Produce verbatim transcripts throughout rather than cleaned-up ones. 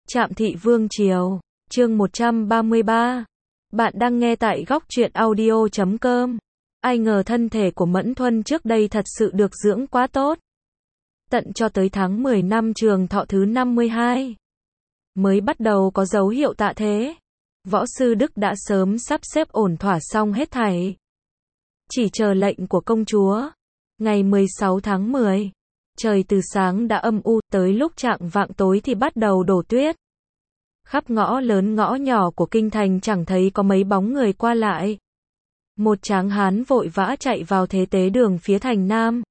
Trạm Thị Vương Triều, chương một trăm ba mươi ba. Bạn đang nghe tại góc truyện audio chấm com. Ai ngờ thân thể của Mẫn Thuân trước đây thật sự được dưỡng quá tốt. Tận cho tới tháng mười năm trường thọ thứ năm mươi hai. Mới bắt đầu có dấu hiệu tạ thế. Võ sư Đức đã sớm sắp xếp ổn thỏa xong hết thảy. Chỉ chờ lệnh của công chúa. Ngày mười sáu tháng mười. Trời từ sáng đã âm u, tới lúc chạng vạng tối thì bắt đầu đổ tuyết. Khắp ngõ lớn ngõ nhỏ của kinh thành chẳng thấy có mấy bóng người qua lại. Một tráng hán vội vã chạy vào thế tế đường phía thành Nam.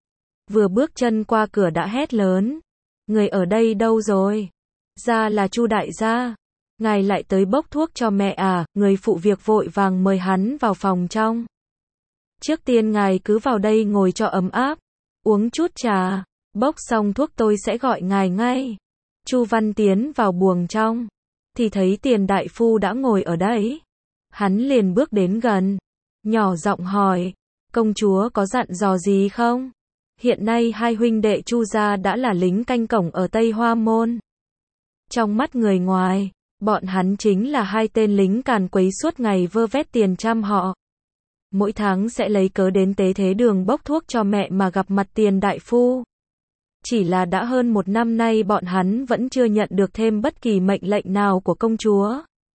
Vừa bước chân qua cửa đã hét lớn. Người ở đây đâu rồi? Ra là Chu đại gia. Ngài lại tới bốc thuốc cho mẹ à? Người phụ việc vội vàng mời hắn vào phòng trong. Trước tiên ngài cứ vào đây ngồi cho ấm áp. Uống chút trà. Bốc xong thuốc tôi sẽ gọi ngài ngay. Chu Văn tiến vào buồng trong. Thì thấy Tiền đại phu đã ngồi ở đấy. Hắn liền bước đến gần. Nhỏ giọng hỏi. Công chúa có dặn dò gì không? Hiện nay hai huynh đệ Chu gia đã là lính canh cổng ở Tây Hoa Môn. Trong mắt người ngoài, bọn hắn chính là hai tên lính càn quấy suốt ngày vơ vét tiền trăm họ. Mỗi tháng sẽ lấy cớ đến tế thế đường bốc thuốc cho mẹ mà gặp mặt Tiền đại phu. Chỉ là đã hơn một năm nay bọn hắn vẫn chưa nhận được thêm bất kỳ mệnh lệnh nào của công chúa.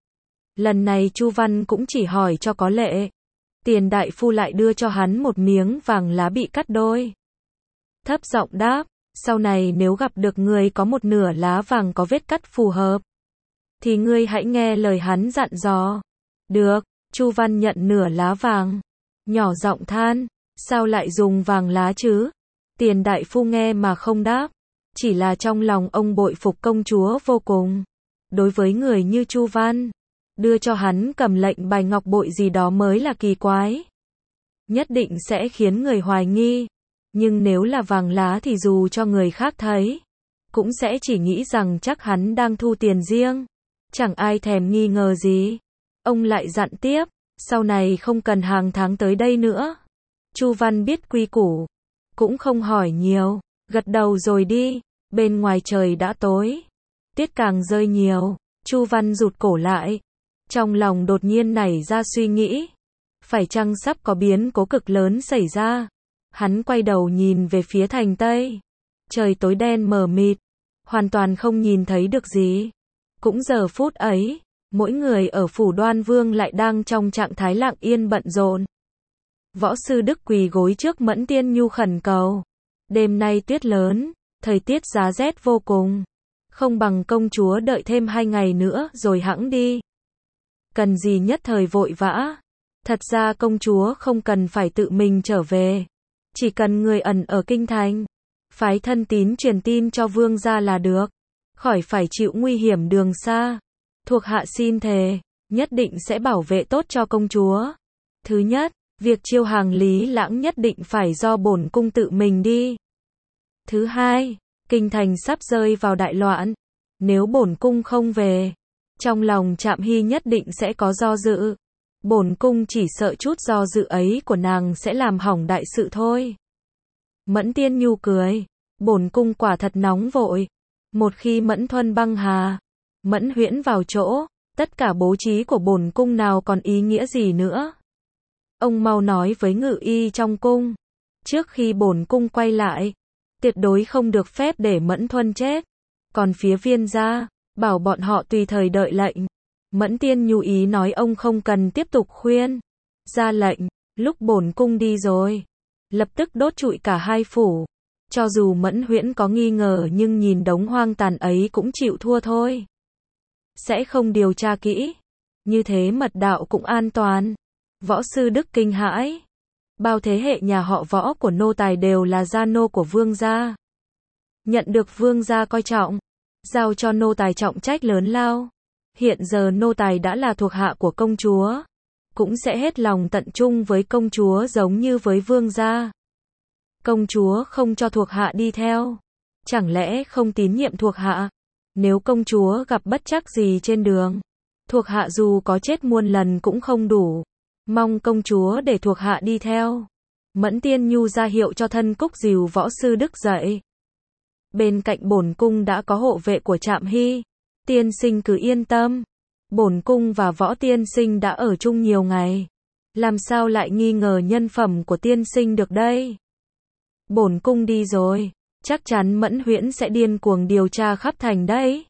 Lần này Chu Văn cũng chỉ hỏi cho có lệ. Tiền đại phu lại đưa cho hắn một miếng vàng lá bị cắt đôi. Thấp giọng đáp, sau này nếu gặp được người có một nửa lá vàng có vết cắt phù hợp, thì ngươi hãy nghe lời hắn dặn dò. Được, Chu Văn nhận nửa lá vàng. Nhỏ giọng than, sao lại dùng vàng lá chứ? Tiền đại phu nghe mà không đáp. Chỉ là trong lòng ông bội phục công chúa vô cùng. Đối với người như Chu Văn, đưa cho hắn cầm lệnh bài ngọc bội gì đó mới là kỳ quái. Nhất định sẽ khiến người hoài nghi. Nhưng nếu là vàng lá thì dù cho người khác thấy, cũng sẽ chỉ nghĩ rằng chắc hắn đang thu tiền riêng. Chẳng ai thèm nghi ngờ gì. Ông lại dặn tiếp, sau này không cần hàng tháng tới đây nữa. Chu Văn biết quy củ, cũng không hỏi nhiều, gật đầu rồi đi. Bên ngoài trời đã tối, tuyết càng rơi nhiều. Chu Văn rụt cổ lại, trong lòng đột nhiên nảy ra suy nghĩ, phải chăng sắp có biến cố cực lớn xảy ra. Hắn quay đầu nhìn về phía thành Tây. Trời tối đen mờ mịt, hoàn toàn không nhìn thấy được gì. Cũng giờ phút ấy, mỗi người ở phủ Đoan Vương lại đang trong trạng thái lặng yên bận rộn. Võ sư Đức quỳ gối trước Mẫn Tiên Nhu khẩn cầu. Đêm nay tuyết lớn, thời tiết giá rét vô cùng. Không bằng công chúa đợi thêm hai ngày nữa rồi hẵng đi. Cần gì nhất thời vội vã. Thật ra công chúa không cần phải tự mình trở về. Chỉ cần người ẩn ở kinh thành, phái thân tín truyền tin cho vương gia là được. Khỏi phải chịu nguy hiểm đường xa. Thuộc hạ xin thề, nhất định sẽ bảo vệ tốt cho công chúa. Thứ nhất, việc chiêu hàng Lý Lãng nhất định phải do bổn cung tự mình đi. Thứ hai, kinh thành sắp rơi vào đại loạn. Nếu bổn cung không về, trong lòng Trạm Hy nhất định sẽ có do dự. Bổn cung chỉ sợ chút do dự ấy của nàng sẽ làm hỏng đại sự thôi. Mẫn Tiên Nhu cười, bổn cung quả thật nóng vội. Một khi Mẫn Thuân băng hà, Mẫn Huyễn vào chỗ, tất cả bố trí của bổn cung nào còn ý nghĩa gì nữa. Ông mau nói với ngự y trong cung, trước khi bổn cung quay lại, tuyệt đối không được phép để Mẫn Thuân chết. Còn phía Viên gia, bảo bọn họ tùy thời đợi lệnh. Mẫn Tiên Nhu ý nói ông không cần tiếp tục khuyên. Ra lệnh, lúc bổn cung đi rồi, lập tức đốt trụi cả hai phủ. Cho dù Mẫn Huyễn có nghi ngờ nhưng nhìn đống hoang tàn ấy cũng chịu thua thôi. Sẽ không điều tra kỹ. Như thế mật đạo cũng an toàn. Võ sư Đức kinh hãi. Bao thế hệ nhà họ Võ của nô tài đều là gia nô của vương gia. Nhận được vương gia coi trọng, giao cho nô tài trọng trách lớn lao. Hiện giờ nô tài đã là thuộc hạ của công chúa, cũng sẽ hết lòng tận trung với công chúa giống như với vương gia. Công chúa không cho thuộc hạ đi theo, chẳng lẽ không tín nhiệm thuộc hạ? Nếu công chúa gặp bất trắc gì trên đường, thuộc hạ dù có chết muôn lần cũng không đủ. Mong công chúa để thuộc hạ đi theo. Mẫn Tiên Nhu ra hiệu cho thân Cúc dìu võ sư Đức dậy. Bên cạnh bổn cung đã có hộ vệ của Trạm Hy. Tiên sinh cứ yên tâm. Bổn cung và Võ tiên sinh đã ở chung nhiều ngày. Làm sao lại nghi ngờ nhân phẩm của tiên sinh được đây? Bổn cung đi rồi. Chắc chắn Mẫn Huyễn sẽ điên cuồng điều tra khắp thành đấy.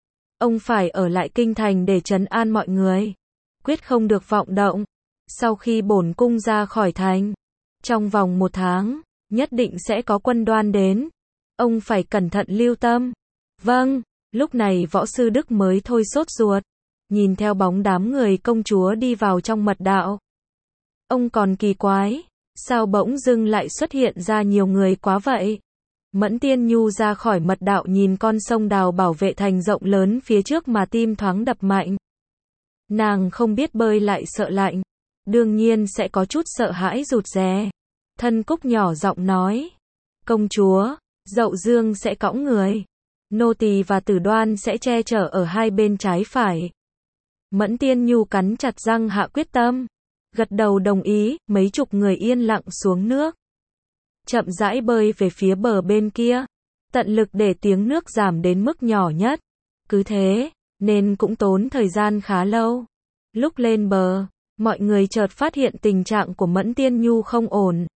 Ông phải ở lại kinh thành để trấn an mọi người. Quyết không được vọng động. Sau khi bổn cung ra khỏi thành, trong vòng một tháng, nhất định sẽ có quân Đoan đến. Ông phải cẩn thận lưu tâm. Vâng, lúc này Võ Sư Đức mới thôi sốt ruột. Nhìn theo bóng đám người công chúa đi vào trong mật đạo. Ông còn kỳ quái, sao bỗng dưng lại xuất hiện ra nhiều người quá vậy? Mẫn Tiên Nhu ra khỏi mật đạo nhìn con sông đào bảo vệ thành rộng lớn phía trước mà tim thoáng đập mạnh. Nàng không biết bơi lại sợ lạnh, đương nhiên sẽ có chút sợ hãi rụt rè. Thân Cúc nhỏ giọng nói, công chúa, Dậu Dương sẽ cõng người, nô tỳ và Tử Đoan sẽ che chở ở hai bên trái phải. Mẫn Tiên Nhu cắn chặt răng hạ quyết tâm, gật đầu đồng ý, mấy chục người yên lặng xuống nước. Chậm rãi bơi về phía bờ bên kia, tận lực để tiếng nước giảm đến mức nhỏ nhất. Cứ thế, nên cũng tốn thời gian khá lâu. Lúc lên bờ, mọi người chợt phát hiện tình trạng của Mẫn Tiên Nhu không ổn.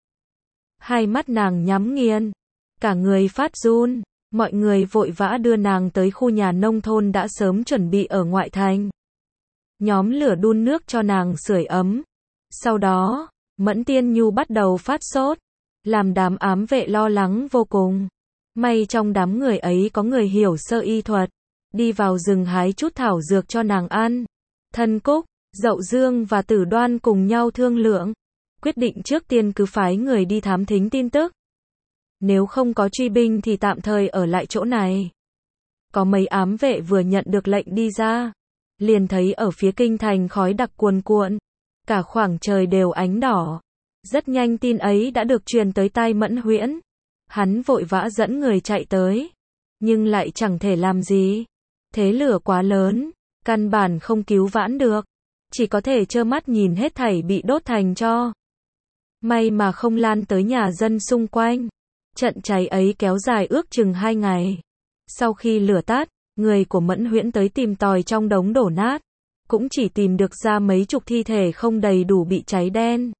Hai mắt nàng nhắm nghiền, cả người phát run, mọi người vội vã đưa nàng tới khu nhà nông thôn đã sớm chuẩn bị ở ngoại thành. Nhóm lửa đun nước cho nàng sưởi ấm. Sau đó, Mẫn Tiên Nhu bắt đầu phát sốt, làm đám ám vệ lo lắng vô cùng. May trong đám người ấy có người hiểu sơ y thuật, đi vào rừng hái chút thảo dược cho nàng ăn. Thân Cúc, Dậu Dương và Tử Đoan cùng nhau thương lượng, quyết định trước tiên cứ phái người đi thám thính tin tức. Nếu không có truy binh thì tạm thời ở lại chỗ này. Có mấy ám vệ vừa nhận được lệnh đi ra, liền thấy ở phía kinh thành khói đặc cuồn cuộn, cả khoảng trời đều ánh đỏ. Rất nhanh tin ấy đã được truyền tới tai Mẫn Huyễn. Hắn vội vã dẫn người chạy tới, nhưng lại chẳng thể làm gì. Thế lửa quá lớn, căn bản không cứu vãn được, chỉ có thể trơ mắt nhìn hết thảy bị đốt thành tro. May mà không lan tới nhà dân xung quanh. Trận cháy ấy kéo dài ước chừng hai ngày. Sau khi lửa tắt, người của Mẫn Huyễn tới tìm tòi trong đống đổ nát, cũng chỉ tìm được ra mấy chục thi thể không đầy đủ bị cháy đen.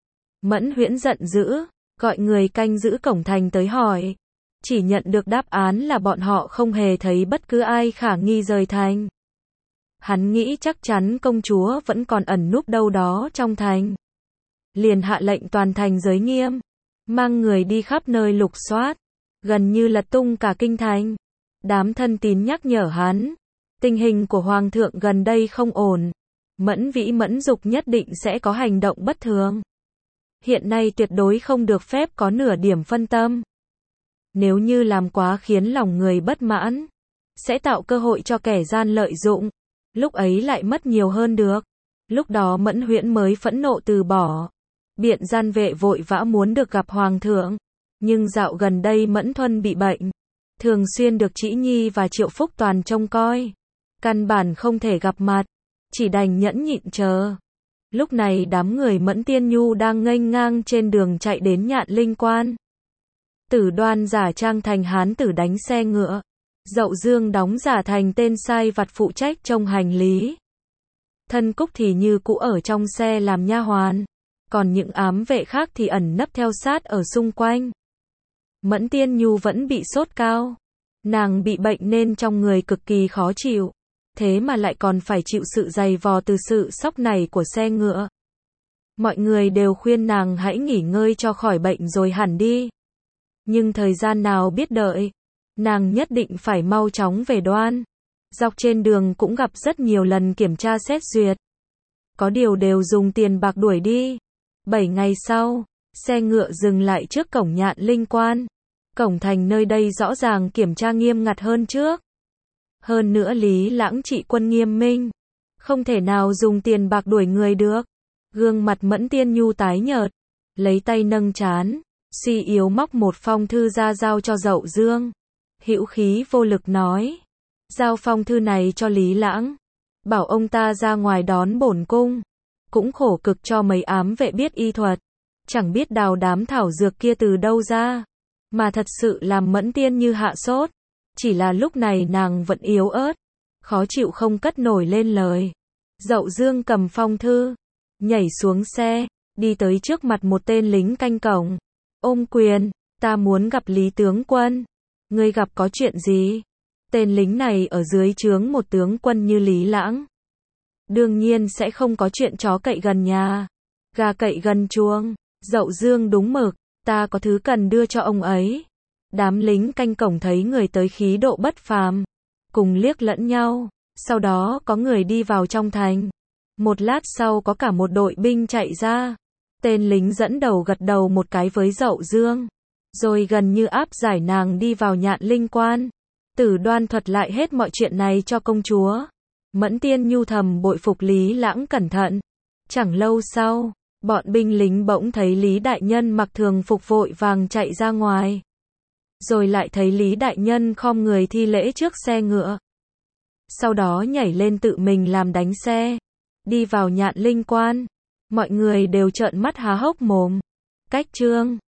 Mẫn Huyễn giận dữ, gọi người canh giữ cổng thành tới hỏi. Chỉ nhận được đáp án là bọn họ không hề thấy bất cứ ai khả nghi rời thành. Hắn nghĩ chắc chắn công chúa vẫn còn ẩn núp đâu đó trong thành. Liền hạ lệnh toàn thành giới nghiêm, mang người đi khắp nơi lục soát, gần như lật tung cả kinh thành. Đám thân tín nhắc nhở hắn, tình hình của hoàng thượng gần đây không ổn. Mẫn Vĩ Mẫn Dục nhất định sẽ có hành động bất thường. Hiện nay tuyệt đối không được phép có nửa điểm phân tâm. Nếu như làm quá khiến lòng người bất mãn, sẽ tạo cơ hội cho kẻ gian lợi dụng. Lúc ấy lại mất nhiều hơn được. Lúc đó Mẫn Huyễn mới phẫn nộ từ bỏ. Biện gian vệ vội vã muốn được gặp hoàng thượng. Nhưng dạo gần đây Mẫn Thuân bị bệnh, thường xuyên được Trĩ Nhi và Triệu Phúc Toàn trông coi. Căn bản không thể gặp mặt, chỉ đành nhẫn nhịn chờ. Lúc này đám người Mẫn Tiên Nhu đang nghênh ngang trên đường chạy đến Nhạn Linh Quan. Tử Đoan giả trang thành hán tử đánh xe ngựa. Dậu Dương đóng giả thành tên sai vặt phụ trách trông hành lý. Thân Cúc thì như cũ ở trong xe làm nha hoàn. Còn những ám vệ khác thì ẩn nấp theo sát ở xung quanh. Mẫn Tiên Nhu vẫn bị sốt cao. Nàng bị bệnh nên trong người cực kỳ khó chịu. Thế mà lại còn phải chịu sự dày vò từ sự sóc này của xe ngựa. Mọi người đều khuyên nàng hãy nghỉ ngơi cho khỏi bệnh rồi hẳn đi. Nhưng thời gian nào biết đợi. Nàng nhất định phải mau chóng về Đoan. Dọc trên đường cũng gặp rất nhiều lần kiểm tra xét duyệt. Có điều đều dùng tiền bạc đuổi đi. Bảy ngày sau, xe ngựa dừng lại trước cổng Nhạn Linh Quan. Cổng thành nơi đây rõ ràng kiểm tra nghiêm ngặt hơn trước. Hơn nữa Lý Lãng trị quân nghiêm minh, không thể nào dùng tiền bạc đuổi người được. Gương mặt Mẫn Tiên Nhu tái nhợt, lấy tay nâng trán, suy yếu móc một phong thư ra giao cho Dậu Dương. Hữu khí vô lực nói, giao phong thư này cho Lý Lãng, bảo ông ta ra ngoài đón bổn cung. Cũng khổ cực cho mấy ám vệ biết y thuật, chẳng biết đào đám thảo dược kia từ đâu ra, mà thật sự làm Mẫn Tiên Như hạ sốt. Chỉ là lúc này nàng vẫn yếu ớt, khó chịu không cất nổi lên lời. Dậu Dương cầm phong thư, nhảy xuống xe, đi tới trước mặt một tên lính canh cổng. Ôm quyền, ta muốn gặp Lý tướng quân. Ngươi gặp có chuyện gì? Tên lính này ở dưới trướng một tướng quân như Lý Lãng. Đương nhiên sẽ không có chuyện chó cậy gần nhà, gà cậy gần chuồng. Dậu Dương đúng mực, ta có thứ cần đưa cho ông ấy. Đám lính canh cổng thấy người tới khí độ bất phàm, cùng liếc lẫn nhau, sau đó có người đi vào trong thành. Một lát sau có cả một đội binh chạy ra. Tên lính dẫn đầu gật đầu một cái với Dậu Dương, rồi gần như áp giải nàng đi vào Nhạn Linh Quan. Tử Đoan thuật lại hết mọi chuyện này cho công chúa. Mẫn Tiên Nhu thầm bội phục Lý Lãng cẩn thận. Chẳng lâu sau, bọn binh lính bỗng thấy Lý đại nhân mặc thường phục vội vàng chạy ra ngoài. Rồi lại thấy Lý đại nhân khom người thi lễ trước xe ngựa. Sau đó nhảy lên tự mình làm đánh xe, đi vào Nhạn Linh Quan. Mọi người đều trợn mắt há hốc mồm. Cách chương